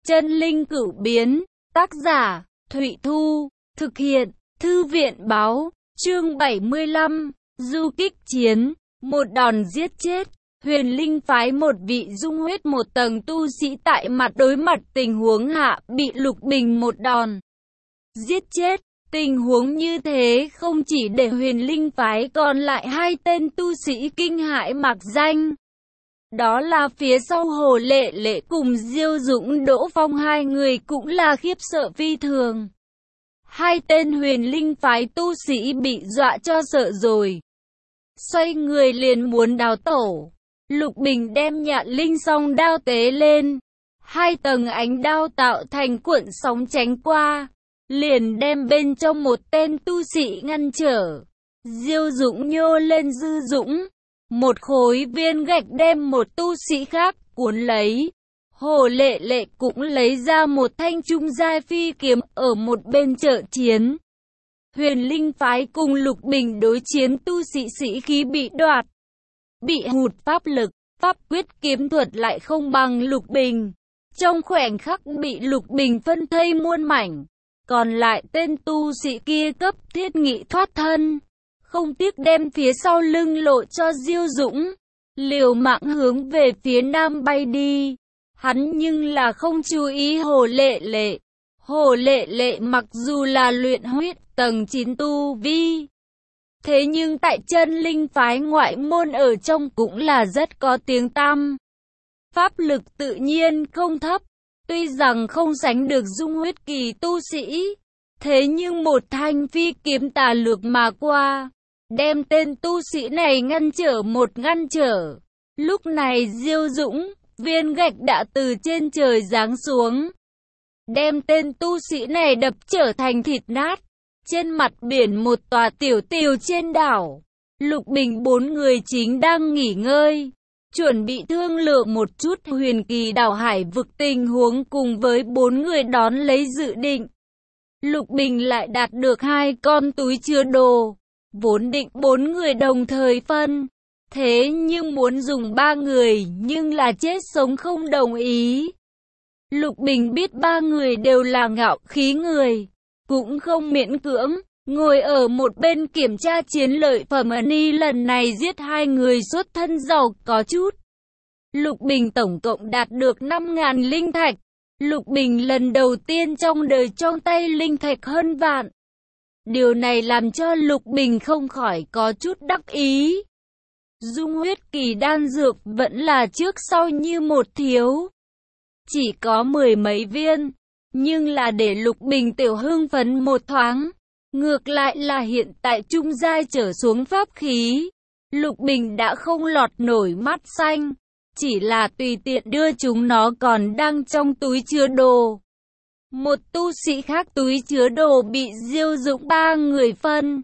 Chân linh cửu biến, tác giả, Thụy Thu, thực hiện, Thư viện báo, chương 75, du kích chiến, một đòn giết chết. Huyền Linh phái một vị dung huyết một tầng tu sĩ tại mặt đối mặt tình huống hạ bị Lục Bình một đòn giết chết. Tình huống như thế không chỉ để Huyền Linh phái còn lại hai tên tu sĩ kinh hãi mạc danh. Đó là phía sau Hồ Lệ Lệ cùng Diêu Dũng Đỗ Phong, hai người cũng là khiếp sợ phi thường. Hai tên Huyền Linh phái tu sĩ bị dọa cho sợ rồi. Xoay người liền muốn đào tẩu. Lục Bình đem Nhạn Linh song đao tế lên. Hai tầng ánh đao tạo thành cuộn sóng tránh qua. Liền đem bên trong một tên tu sĩ ngăn trở. Diêu Dũng nhô lên Dư Dũng. Một khối viên gạch đem một tu sĩ khác cuốn lấy. Hồ Lệ Lệ cũng lấy ra một thanh trung giai phi kiếm ở một bên trợ chiến. Huyền Linh phái cùng Lục Bình đối chiến, tu sĩ sĩ khí bị đoạt. Bị hụt pháp lực, pháp quyết kiếm thuật lại không bằng Lục Bình. Trong khoảnh khắc bị Lục Bình phân thây muôn mảnh. Còn lại tên tu sĩ kia cấp thiết nghị thoát thân. Không tiếc đem phía sau lưng lộ cho Diêu Dũng. Liều mạng hướng về phía nam bay đi. Hắn nhưng là không chú ý Hồ Lệ Lệ. Hồ Lệ Lệ mặc dù là luyện huyết tầng 9 tu vi. Thế nhưng tại chân linh phái ngoại môn ở trong cũng là rất có tiếng tăm. Pháp lực tự nhiên không thấp. Tuy rằng không sánh được dung huyết kỳ tu sĩ. Thế nhưng một thanh phi kiếm tà lược mà qua. Đem tên tu sĩ này ngăn trở. Lúc này Diêu Dũng, viên gạch đã từ trên trời giáng xuống. Đem tên tu sĩ này đập trở thành thịt nát. Trên mặt biển một tòa tiểu trên đảo. Lục Bình bốn người chính đang nghỉ ngơi. Chuẩn bị thương lượng một chút huyền kỳ đảo hải vực tình huống cùng với bốn người đón lấy dự định. Lục Bình lại đạt được hai con túi chứa đồ. Vốn định bốn người đồng thời phân. Thế nhưng muốn dùng ba người nhưng là chết sống không đồng ý. Lục Bình biết ba người đều là ngạo khí người. Cũng không miễn cưỡng. Ngồi ở một bên kiểm tra chiến lợi phẩm Ni lần này giết hai người xuất thân giàu có chút. Lục Bình tổng cộng đạt được 5.000 linh thạch. Lục Bình lần đầu tiên trong đời trong tay linh thạch hơn vạn. Điều này làm cho Lục Bình không khỏi có chút đắc ý. Dung huyết kỳ đan dược vẫn là trước sau như một thiếu. Chỉ có 10 mấy viên. Nhưng là để Lục Bình tiểu hưng phấn một thoáng. Ngược lại là hiện tại trung giai trở xuống pháp khí. Lục Bình đã không lọt nổi mắt xanh. Chỉ là tùy tiện đưa chúng nó còn đang trong túi chứa đồ. Một tu sĩ khác túi chứa đồ bị Diêu Dũng ba người phân.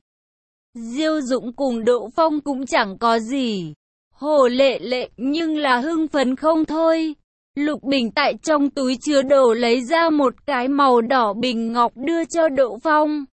Diêu Dũng cùng Đỗ Phong cũng chẳng có gì. Hồ Lệ Lệ nhưng là hưng phấn không thôi. Lục Bình tại trong túi chứa đồ lấy ra một cái màu đỏ bình ngọc đưa cho Đỗ Phong.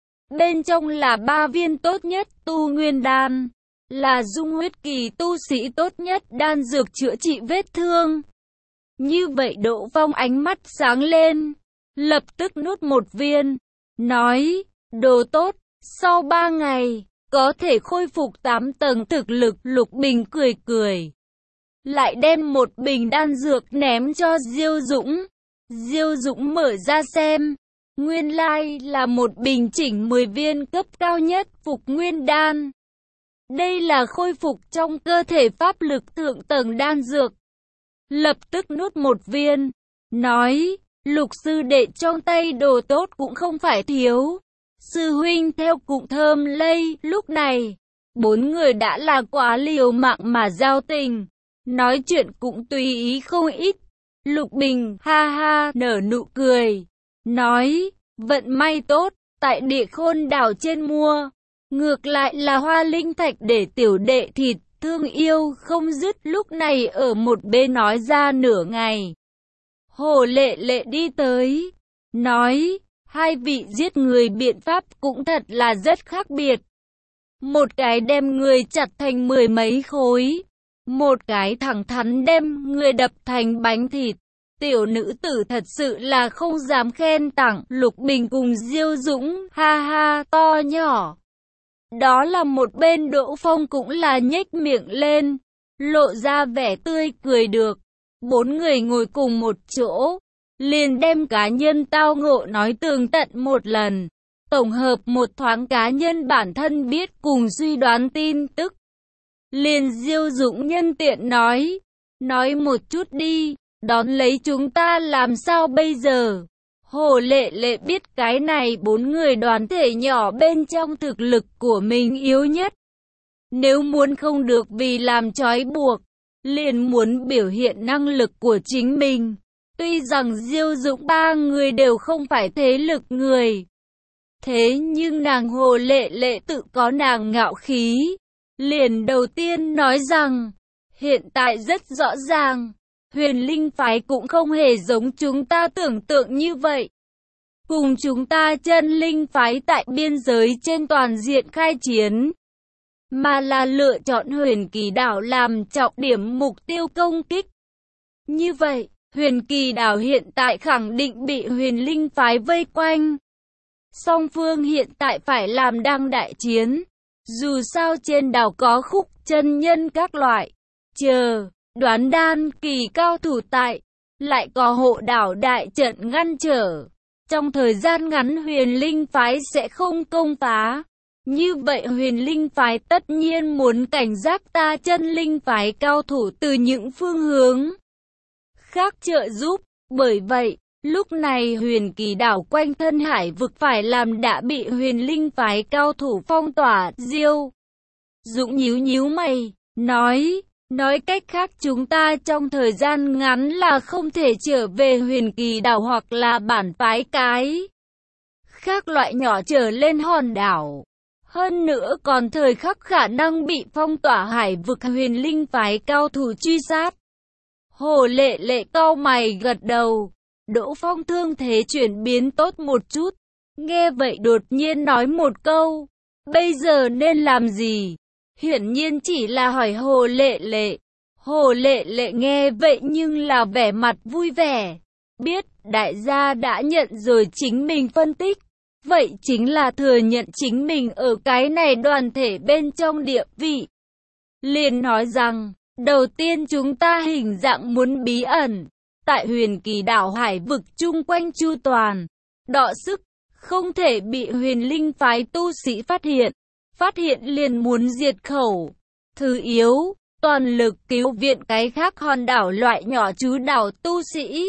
Bên trong là 3 viên tốt nhất tu nguyên đan. Là dung huyết kỳ tu sĩ tốt nhất đan dược chữa trị vết thương. Như vậy Đỗ Phong ánh mắt sáng lên. Lập tức nuốt một viên. Nói, đồ tốt, sau 3 ngày, có thể khôi phục 8 tầng thực lực. Lục Bình cười. Lại đem một bình đan dược ném cho Diêu Dũng. Diêu Dũng mở ra xem. Nguyên lai là một bình chỉnh 10 viên cấp cao nhất phục nguyên đan. Đây là khôi phục trong cơ thể pháp lực thượng tầng đan dược. Lập tức nuốt một viên. Nói, Lục sư đệ trong tay đồ tốt cũng không phải thiếu. Sư huynh theo cũng thơm lây. Lúc này, bốn người đã là quá liều mạng mà giao tình. Nói chuyện cũng tùy ý không ít. Lục Bình ha ha nở nụ cười. Nói, vận may tốt, tại Địa Khôn đảo trên mua. Ngược lại là hoa linh thạch để tiểu đệ thịt, thương yêu không dứt. Lúc này ở một bên nói ra nửa ngày. Hồ Lệ Lệ đi tới. Nói, hai vị giết người biện pháp cũng thật là rất khác biệt. Một cái đem người chặt thành 10 mấy khối. Một cái thẳng thắn đem người đập thành bánh thịt. Tiểu nữ tử thật sự là không dám khen tặng. Lục Bình cùng Diêu Dũng, ha ha, to nhỏ. Đó là một bên Đỗ Phong cũng là nhếch miệng lên, lộ ra vẻ tươi cười được. Bốn người ngồi cùng một chỗ, liền đem cá nhân tao ngộ nói tường tận một lần, tổng hợp một thoáng cá nhân bản thân biết cùng suy đoán tin tức. Liền Diêu Dũng nhân tiện nói một chút đi, đón lấy chúng ta làm sao bây giờ? Hồ Lệ Lệ biết cái này bốn người đoàn thể nhỏ bên trong thực lực của mình yếu nhất. Nếu muốn không được vì làm trói buộc, liền muốn biểu hiện năng lực của chính mình. Tuy rằng Diêu Dũng ba người đều không phải thế lực người. Thế nhưng nàng Hồ Lệ Lệ tự có nàng ngạo khí. Liền đầu tiên nói rằng, hiện tại rất rõ ràng, Huyền Linh phái cũng không hề giống chúng ta tưởng tượng như vậy. Cùng chúng ta Chân Linh phái tại biên giới trên toàn diện khai chiến, mà là lựa chọn Huyền Kỳ đảo làm trọng điểm mục tiêu công kích. Như vậy, Huyền Kỳ đảo hiện tại khẳng định bị Huyền Linh phái vây quanh. Song phương hiện tại phải làm đang đại chiến. Dù sao trên đảo có Khúc chân nhân các loại, đoán đan kỳ cao thủ tại, lại có hộ đảo đại trận ngăn trở. Trong thời gian ngắn Huyền Linh phái sẽ không công phá. Như vậy Huyền Linh phái tất nhiên muốn cảnh giác ta Chân Linh phái cao thủ từ những phương hướng khác trợ giúp. Bởi vậy, lúc này Huyền Kỳ đảo quanh thân hải vực phải làm đã bị Huyền Linh phái cao thủ phong tỏa. Diêu Dũng nhíu mày, nói cách khác chúng ta trong thời gian ngắn là không thể trở về Huyền Kỳ đảo hoặc là bản phái cái khác loại nhỏ trở lên hòn đảo. Hơn nữa còn thời khắc khả năng bị phong tỏa hải vực Huyền Linh phái cao thủ truy sát. Hồ Lệ Lệ cau mày gật đầu. Đỗ Phong thương thế chuyển biến tốt một chút. Nghe vậy đột nhiên nói một câu. Bây giờ nên làm gì? Hiển nhiên chỉ là hỏi Hồ Lệ Lệ. Hồ Lệ Lệ nghe vậy nhưng là vẻ mặt vui vẻ. Biết đại gia đã nhận rồi chính mình phân tích. Vậy chính là thừa nhận chính mình ở cái này đoàn thể bên trong địa vị. Liền nói rằng, đầu tiên chúng ta hình dạng muốn bí ẩn. Tại Huyền Kỳ đảo hải vực chung quanh chu toàn, đọ sức, không thể bị Huyền Linh phái tu sĩ phát hiện. Phát hiện liền muốn diệt khẩu. Thứ yếu, toàn lực cứu viện cái khác hòn đảo loại nhỏ chứ đảo tu sĩ.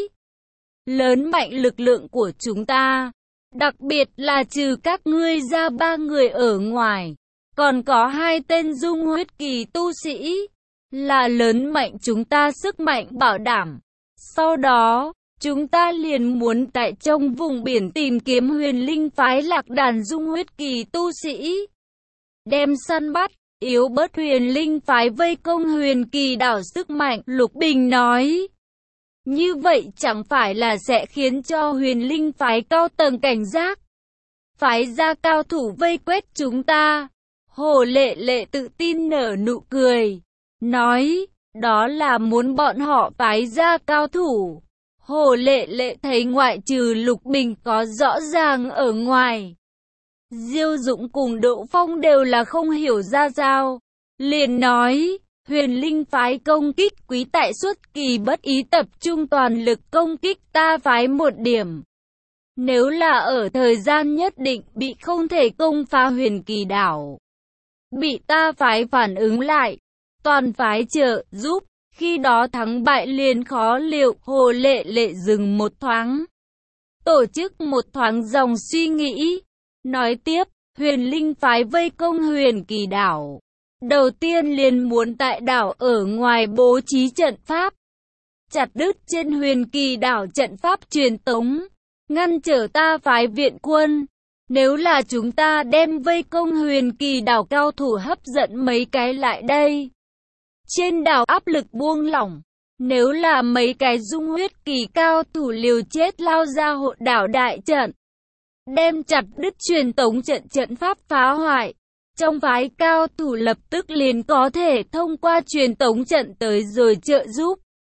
Lớn mạnh lực lượng của chúng ta. Đặc biệt là trừ các ngươi ra 3 người ở ngoài. Còn có 2 tên dung huyết kỳ tu sĩ. Là lớn mạnh chúng ta sức mạnh bảo đảm. Sau đó, chúng ta liền muốn tại trong vùng biển tìm kiếm Huyền Linh phái lạc đàn dung huyết kỳ tu sĩ. Đem săn bắt, yếu bớt Huyền Linh phái vây công Huyền Kỳ đảo sức mạnh. Lục Bình nói. Như vậy chẳng phải là sẽ khiến cho Huyền Linh phái cao tầng cảnh giác. Phái ra cao thủ vây quét chúng ta. Hồ Lệ Lệ tự tin nở nụ cười. Nói, đó là muốn bọn họ phái ra cao thủ. Hồ Lệ Lệ thấy ngoại trừ Lục Bình có rõ ràng ở ngoài. Diêu Dũng cùng Đỗ Phong đều là không hiểu ra sao. Liền nói, Huyền Linh phái công kích quý tại xuất kỳ bất ý tập trung toàn lực công kích ta phái một điểm. Nếu là ở thời gian nhất định bị không thể công phá Huyền Kỳ đảo. Bị ta phái phản ứng lại, toàn phái trợ giúp, khi đó thắng bại liền khó liệu. Hồ Lệ Lệ dừng một thoáng. Tổ chức một thoáng dòng suy nghĩ. Nói tiếp, Huyền Linh phái vây công Huyền Kỳ đảo. Đầu tiên liền muốn tại đảo ở ngoài bố trí trận pháp. Chặt đứt trên Huyền Kỳ đảo trận pháp truyền tống. Ngăn trở ta phái viện quân. Nếu là chúng ta đem vây công Huyền Kỳ đảo cao thủ hấp dẫn mấy cái lại đây. Trên đảo áp lực buông lỏng. Nếu là mấy cái dung huyết kỳ cao thủ liều chết lao ra hộ đảo đại trận. Đem chặt đứt truyền tống trận pháp phá hoại. Trong phái cao thủ lập tức liền có thể thông qua truyền tống trận tới rồi trợ giúp.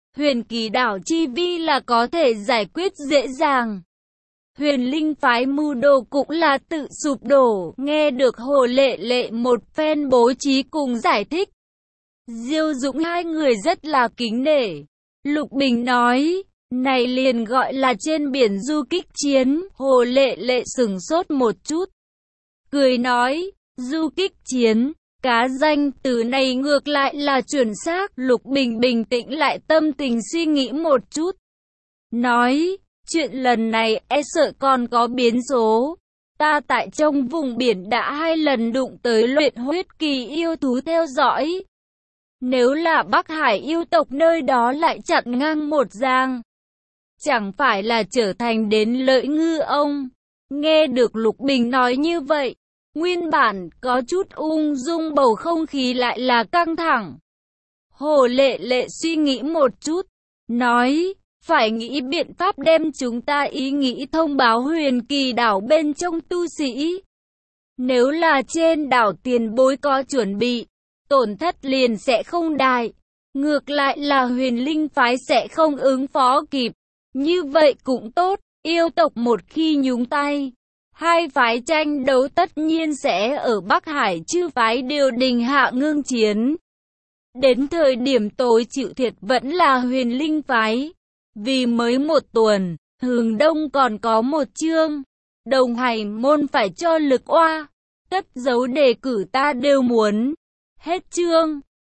Huyền Kỳ đảo chi vi là có thể giải quyết dễ dàng. Huyền Linh phái mưu đồ cũng là tự sụp đổ, nghe được Hồ Lệ Lệ một phen bố trí cùng giải thích. Diêu Dũng hai người rất là kính nể. Lục Bình nói, này liền gọi là trên biển du kích chiến. Hồ Lệ Lệ sửng sốt một chút, cười nói, du kích chiến, cá danh từ này ngược lại là chuẩn xác. Lục Bình bình tĩnh lại tâm tình suy nghĩ một chút, nói, chuyện lần này e sợ còn có biến số. Ta tại trong vùng biển đã 2 lần đụng tới luyện huyết kỳ yêu thú theo dõi. Nếu là Bắc Hải yêu tộc nơi đó lại chặn ngang một giang, chẳng phải là trở thành đến lợi ngư ông. Nghe được Lục Bình nói như vậy, nguyên bản có chút ung dung bầu không khí lại là căng thẳng. Hồ Lệ Lệ suy nghĩ một chút, nói, phải nghĩ biện pháp đem chúng ta ý nghĩ thông báo Huyền Kỳ đảo bên trong tu sĩ. Nếu là trên đảo tiền bối có chuẩn bị, tổn thất liền sẽ không đại. Ngược lại là Huyền Linh phái sẽ không ứng phó kịp. Như vậy cũng tốt, yêu tộc một khi nhúng tay, hai phái tranh đấu tất nhiên sẽ ở Bắc Hải chư phái điều đình hạ ngưng chiến. Đến thời điểm tối chịu thiệt vẫn là Huyền Linh phái. Vì mới một tuần, Hướng Đông còn có một chương. Đồng Hải môn phải cho lực oa. Tất dấu đề cử ta đều muốn. Hết chương.